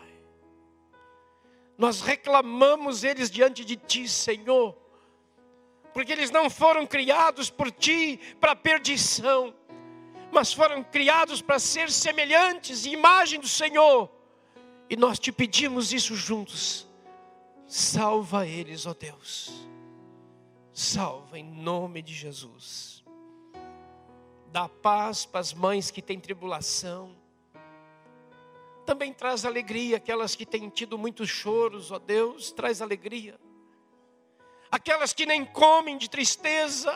Nós reclamamos eles diante de Ti, Senhor, porque eles não foram criados por Ti para perdição, mas foram criados para ser semelhantes e imagem do Senhor. E nós te pedimos isso juntos. Salva eles, ó Deus. Salva em nome de Jesus. Dá paz para as mães que têm tribulação. Também traz alegria aquelas que têm tido muitos choros, ó Deus, traz alegria. Aquelas que nem comem de tristeza,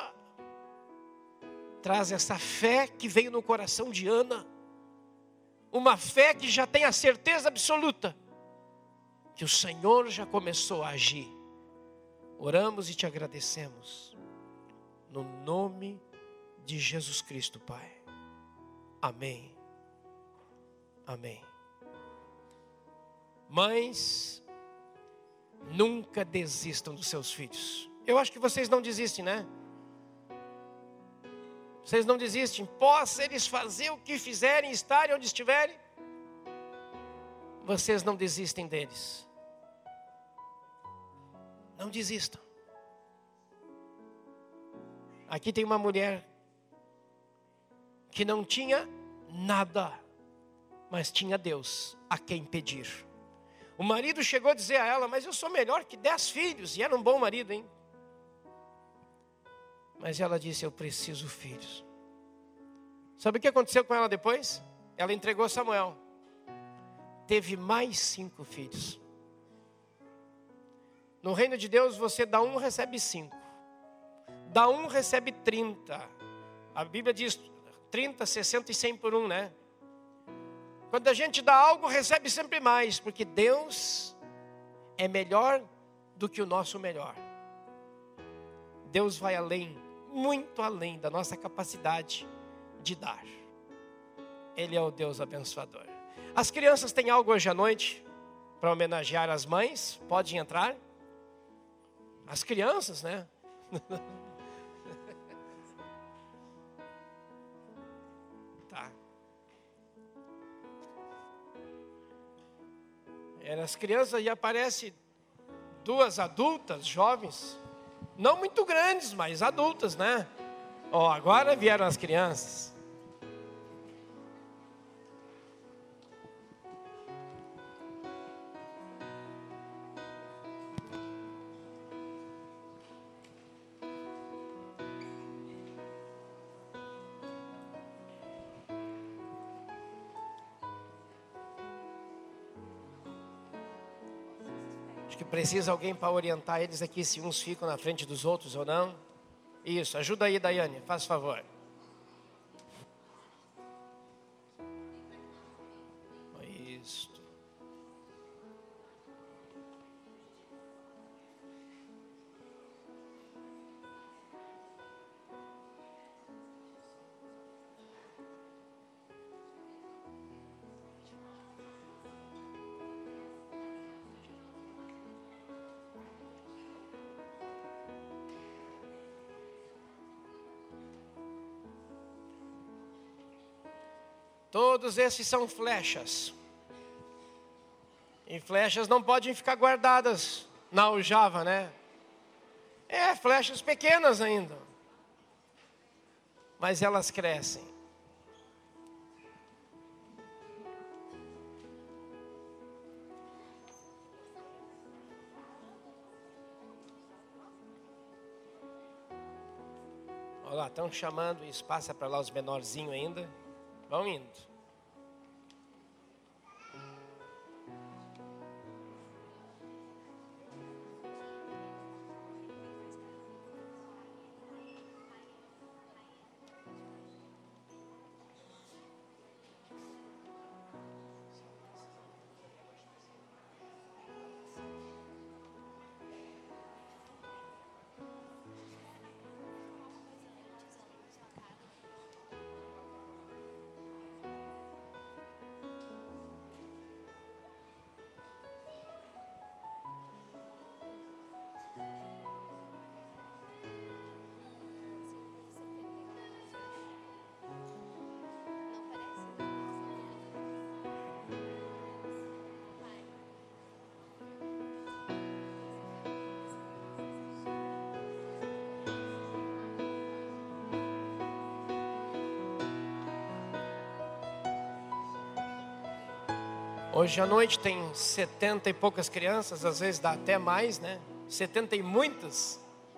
traz essa fé que veio no coração de Ana. Uma fé que já tem a certeza absoluta que o Senhor já começou a agir. Oramos e te agradecemos. No nome de Jesus Cristo, Pai. Amém. Amém. Mães, nunca desistam dos seus filhos. Eu acho que vocês não desistem, né? Vocês não desistem. Possa eles fazer o que fizerem, estarem onde estiverem, vocês não desistem deles. Não desistam. Aqui tem uma mulher que não tinha nada, mas tinha Deus a quem pedir. O marido chegou a dizer a ela: mas eu sou melhor que 10 filhos. E era um bom marido, hein? Mas ela disse: eu preciso filhos. Sabe o que aconteceu com ela depois? Ela entregou Samuel. Teve mais 5 filhos. No reino de Deus, você dá 1, recebe 5. Dá 1, recebe 30. A Bíblia diz 30, 60 e 100 por 1, né? Quando a gente dá algo, recebe sempre mais, porque Deus é melhor do que o nosso melhor. Deus vai além, muito além da nossa capacidade de dar. Ele é o Deus abençoador. As crianças têm algo hoje à noite para homenagear as mães. Podem entrar. As crianças, né? Tá. As crianças, e aparece 2 adultas, jovens, não muito grandes, mas adultas, né? Ó, agora vieram as crianças. Acho que precisa alguém para orientar eles aqui, se uns ficam na frente dos outros ou não. Isso, ajuda aí, Daiane, faz favor. Isso. Todos esses são flechas. E flechas não podem ficar guardadas na aljava, né? Flechas pequenas ainda. Mas elas crescem. Olha lá, estão chamando, isso passa para lá os menorzinhos ainda. Vão indo. Hoje à noite tem 70 e poucas crianças, às vezes dá até mais, né? 70 e muitas.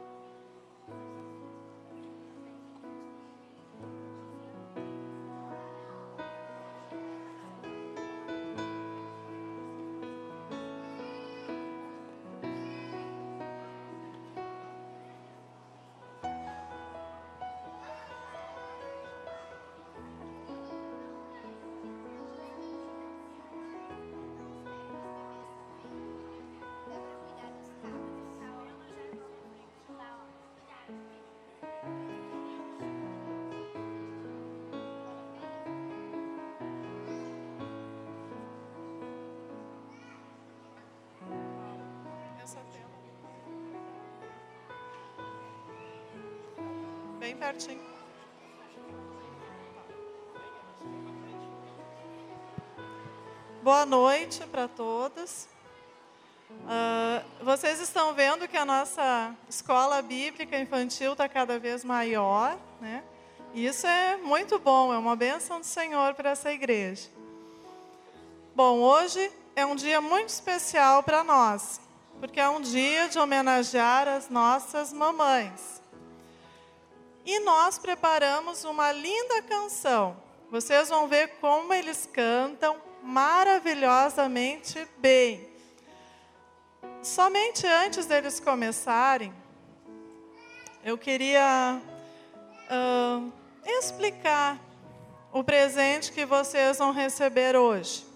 Bem pertinho. Boa noite para todos. Vocês estão vendo que a nossa escola bíblica infantil está cada vez maior, né? E isso é muito bom, é uma bênção do Senhor para essa igreja. Bom, hoje é um dia muito especial para nós, porque é um dia de homenagear as nossas mamães. E nós preparamos uma linda canção. Vocês vão ver como eles cantam maravilhosamente bem. Somente antes deles começarem, eu queria explicar o presente que vocês vão receber hoje.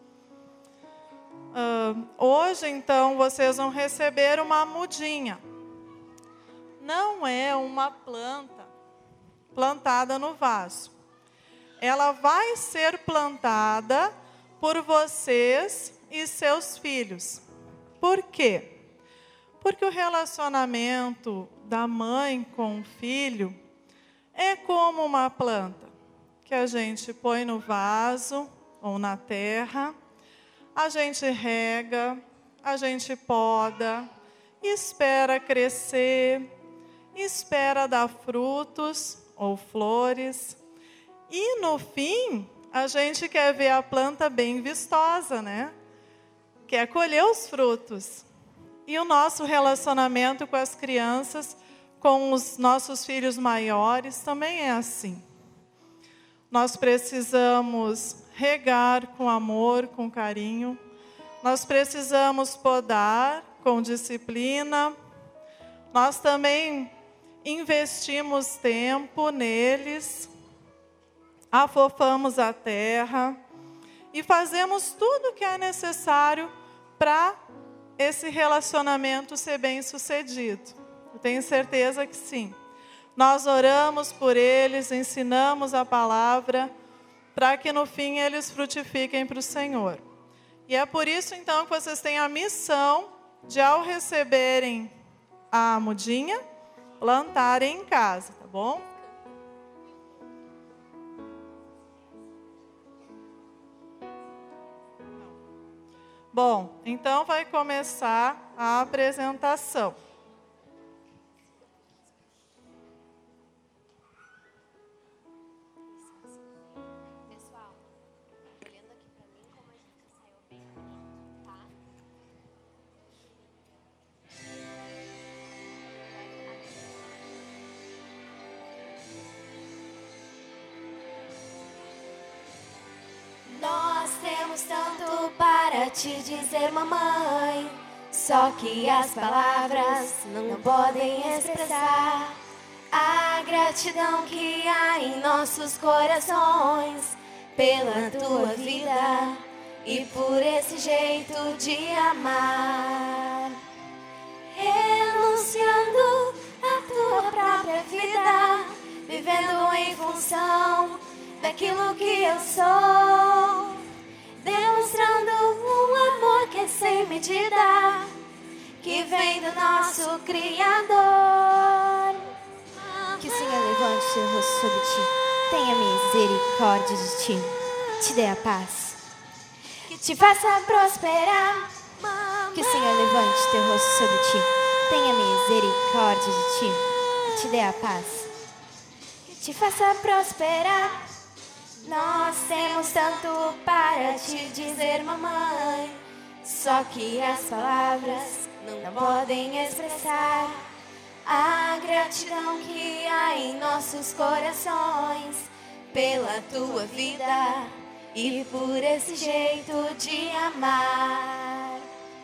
Hoje, então, vocês vão receber uma mudinha. Não é uma planta plantada no vaso. Ela vai ser plantada por vocês e seus filhos. Por quê? Porque o relacionamento da mãe com o filho é como uma planta que a gente põe no vaso ou na terra, a gente rega, a gente poda, espera crescer, espera dar frutos ou flores. E no fim, a gente quer ver a planta bem vistosa, né? Quer colher os frutos. E o nosso relacionamento com as crianças, com os nossos filhos maiores, também é assim. Nós precisamos regar com amor, com carinho. Nós precisamos podar com disciplina. Nós também investimos tempo neles, afofamos a terra e fazemos tudo o que é necessário para esse relacionamento ser bem sucedido. Eu tenho certeza que sim. Nós oramos por eles, ensinamos a palavra, para que no fim eles frutifiquem para o Senhor. E é por isso então que vocês têm a missão de, ao receberem a mudinha, plantarem em casa, tá bom? Bom, então vai começar a apresentação. Pessoal, olhando aqui pra mim como a gente saiu bem bonito, tá? Nós temos tanto para te dizer, mamãe, só que as palavras não podem expressar a gratidão que há em nossos corações pela tua vida e por esse jeito de amar. Renunciando à tua própria vida, vivendo em função daquilo que eu sou, demonstrando um amor que é sem medida, que vem do nosso Criador. Que o Senhor levante seu rosto sobre ti, tenha misericórdia de ti, te dê a paz, Que te faça prosperar. que o Senhor levante teu rosto sobre ti, tenha misericórdia de ti, te dê a paz, Que te faça prosperar. Nós temos tanto para te dizer, mamãe, só que as palavras não podem expressar a gratidão que há em nossos corações pela tua vida e por esse jeito de amar.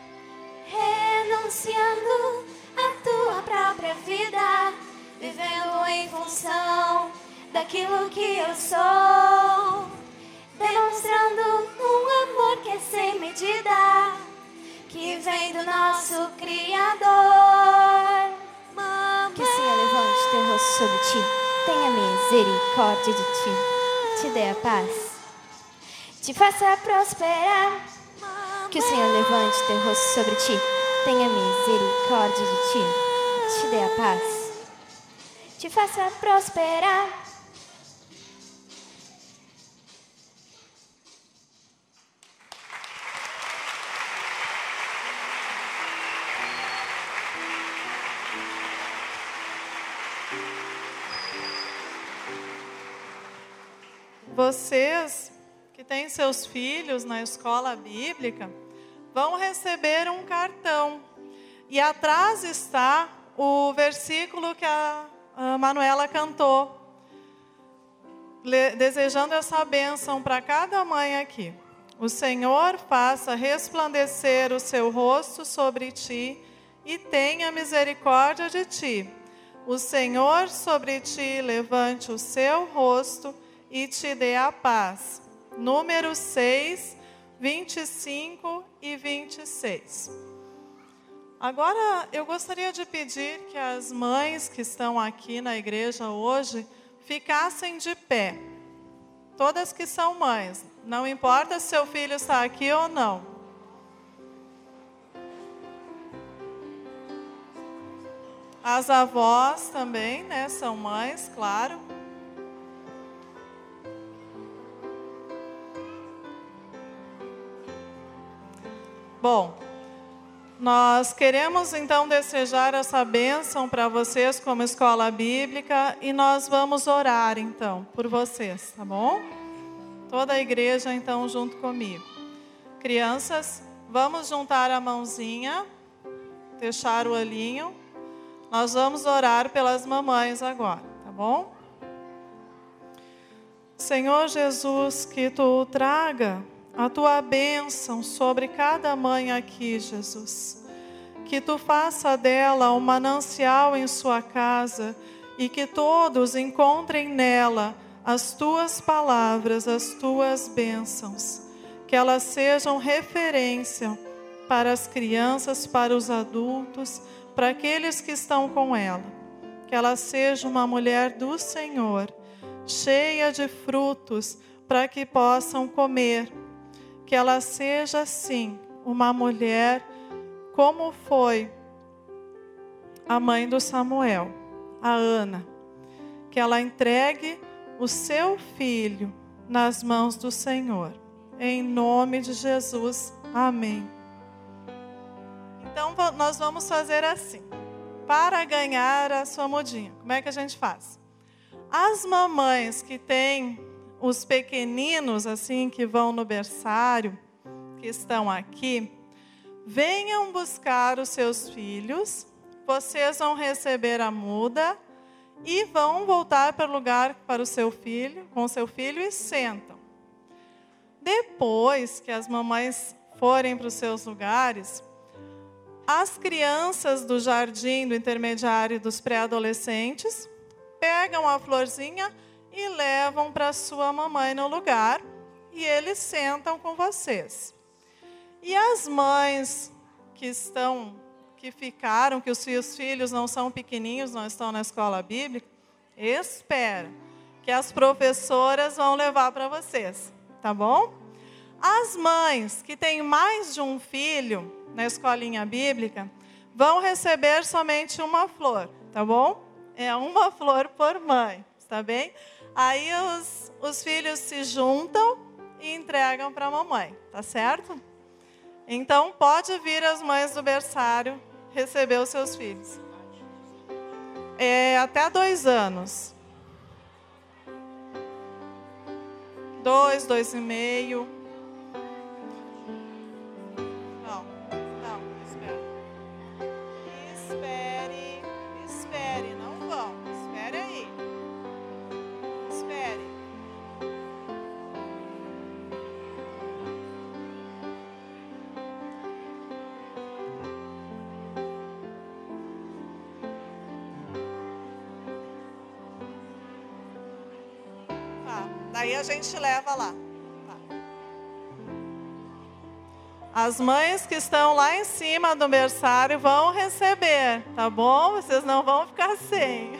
Renunciando à tua própria vida, vivendo em função daquilo que eu sou, demonstrando um amor que é sem medida, que vem do nosso Criador. que o Senhor levante teu rosto sobre ti, tenha misericórdia de ti, te dê a paz, Te faça prosperar. que o Senhor levante teu rosto sobre ti, tenha misericórdia de ti, te dê a paz, Te faça prosperar. Vocês que têm seus filhos na escola bíblica vão receber um cartão. E atrás está o versículo que a Manuela cantou, desejando essa bênção para cada mãe aqui. O Senhor faça resplandecer o seu rosto sobre ti e tenha misericórdia de ti. O Senhor sobre ti levante o seu rosto e te dê a paz. Número 6, 25 e 26. Agora, eu gostaria de pedir que as mães que estão aqui na igreja hoje ficassem de pé. Todas que são mães, não importa se seu filho está aqui ou não. As avós também, né, são mães, claro. Bom, nós queremos então desejar essa bênção para vocês como escola bíblica e nós vamos orar então por vocês, tá bom? Toda a igreja então junto comigo. Crianças, vamos juntar a mãozinha, fechar o olhinho. Nós vamos orar pelas mamães agora, tá bom? Senhor Jesus, que Tu traga a Tua bênção sobre cada mãe aqui, Jesus. Que Tu faça dela um manancial em sua casa e que todos encontrem nela as Tuas palavras, as Tuas bênçãos. Que elas sejam referência para as crianças, para os adultos, para aqueles que estão com ela. Que ela seja uma mulher do Senhor, cheia de frutos, para que possam comer. Que ela seja, sim, uma mulher como foi a mãe do Samuel, a Ana. Que ela entregue o seu filho nas mãos do Senhor. Em nome de Jesus, amém. Então, nós vamos fazer assim. Para ganhar a sua mudinha, como é que a gente faz? As mamães que têm os pequeninos, assim, que vão no berçário, que estão aqui, venham buscar os seus filhos, vocês vão receber a muda e vão voltar para o lugar para o seu filho, com o seu filho e sentam. Depois que as mamães forem para os seus lugares, as crianças do jardim, do intermediário e dos pré-adolescentes pegam a florzinha e levam para sua mamãe no lugar e eles sentam com vocês. E as mães que ficaram, que os seus filhos não são pequeninhos, não estão na escola bíblica, espera que as professoras vão levar para vocês, tá bom? As mães que têm mais de um filho na escolinha bíblica vão receber somente uma flor, tá bom? É uma flor por mãe, tá bem? Aí os filhos se juntam e entregam para a mamãe, tá certo? Então, pode vir as mães do berçário receber os seus filhos. Até 2 anos. 2, 2,5. Não, espera. Espere, não vão. Espere aí. Espere. Daí a gente leva lá. Tá. As mães que estão lá em cima do berçário vão receber, tá bom? Vocês não vão ficar sem.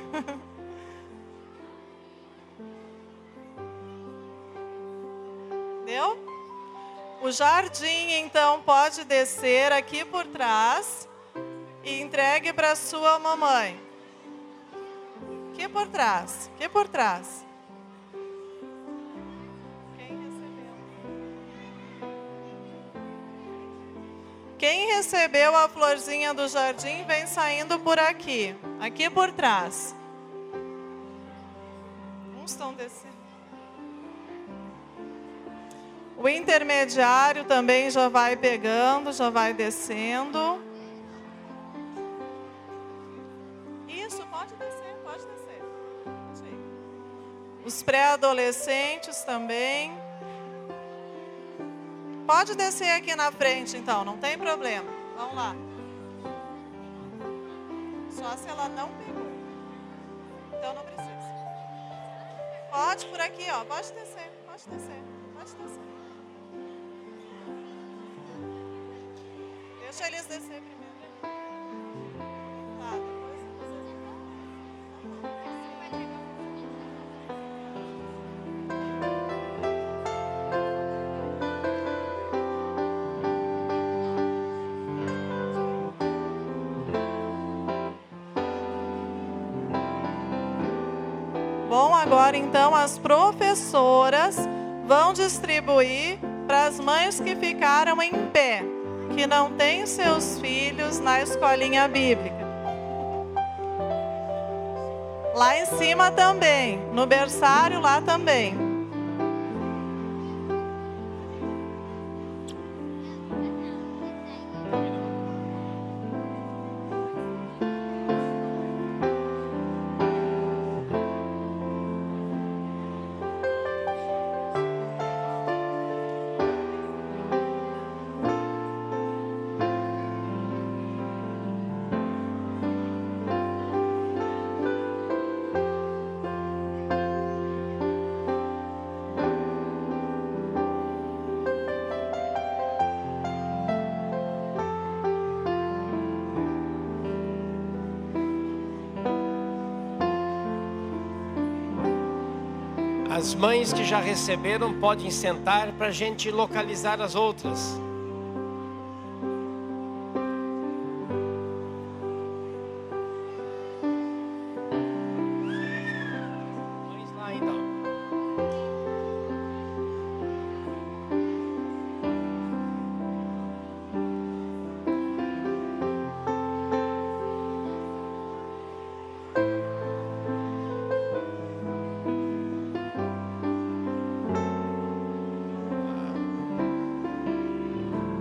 Deu? O jardim, então, pode descer aqui por trás e entregue para sua mamãe. Aqui por trás, aqui por trás. Quem recebeu a florzinha do jardim vem saindo por aqui, aqui por trás. Uns estão descendo. O intermediário também já vai pegando, já vai descendo. Isso, pode descer, pode descer. Pode ir. Os pré-adolescentes também. Pode descer aqui na frente, então, não tem problema. Vamos lá. Só se ela não pegou. Então não precisa. Pode por aqui, ó. Pode descer, pode descer, pode descer. Deixa eles descer primeiro. Tá, depois vocês vão. Bom, agora então as professoras vão distribuir para as mães que ficaram em pé, que não têm seus filhos na escolinha bíblica. Lá em cima também, no berçário lá também. As mães que já receberam podem sentar para a gente localizar as outras. Mães lá então.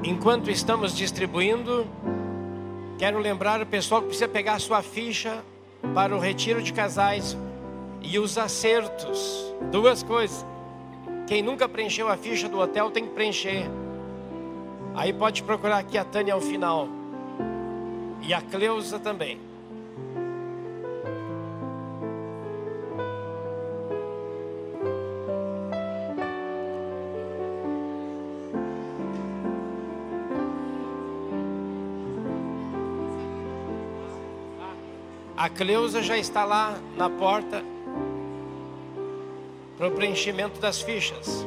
Enquanto estamos distribuindo, quero lembrar o pessoal que precisa pegar sua ficha para o retiro de casais e os acertos. 2 coisas. Quem nunca preencheu a ficha do hotel tem que preencher. Aí pode procurar aqui a Tânia ao final. E a Cleusa também. A Cleusa já está lá na porta para o preenchimento das fichas.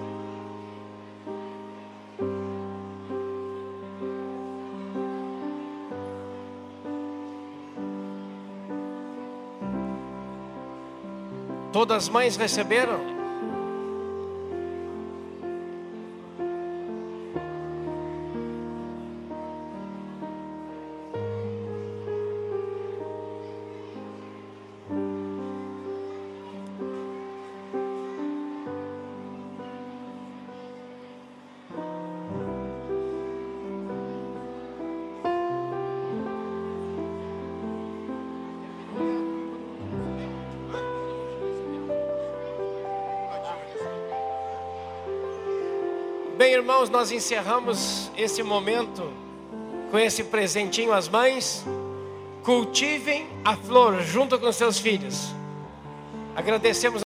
Todas as mães receberam? Bem, irmãos, nós encerramos esse momento com esse presentinho às mães. Cultivem a flor junto com seus filhos. Agradecemos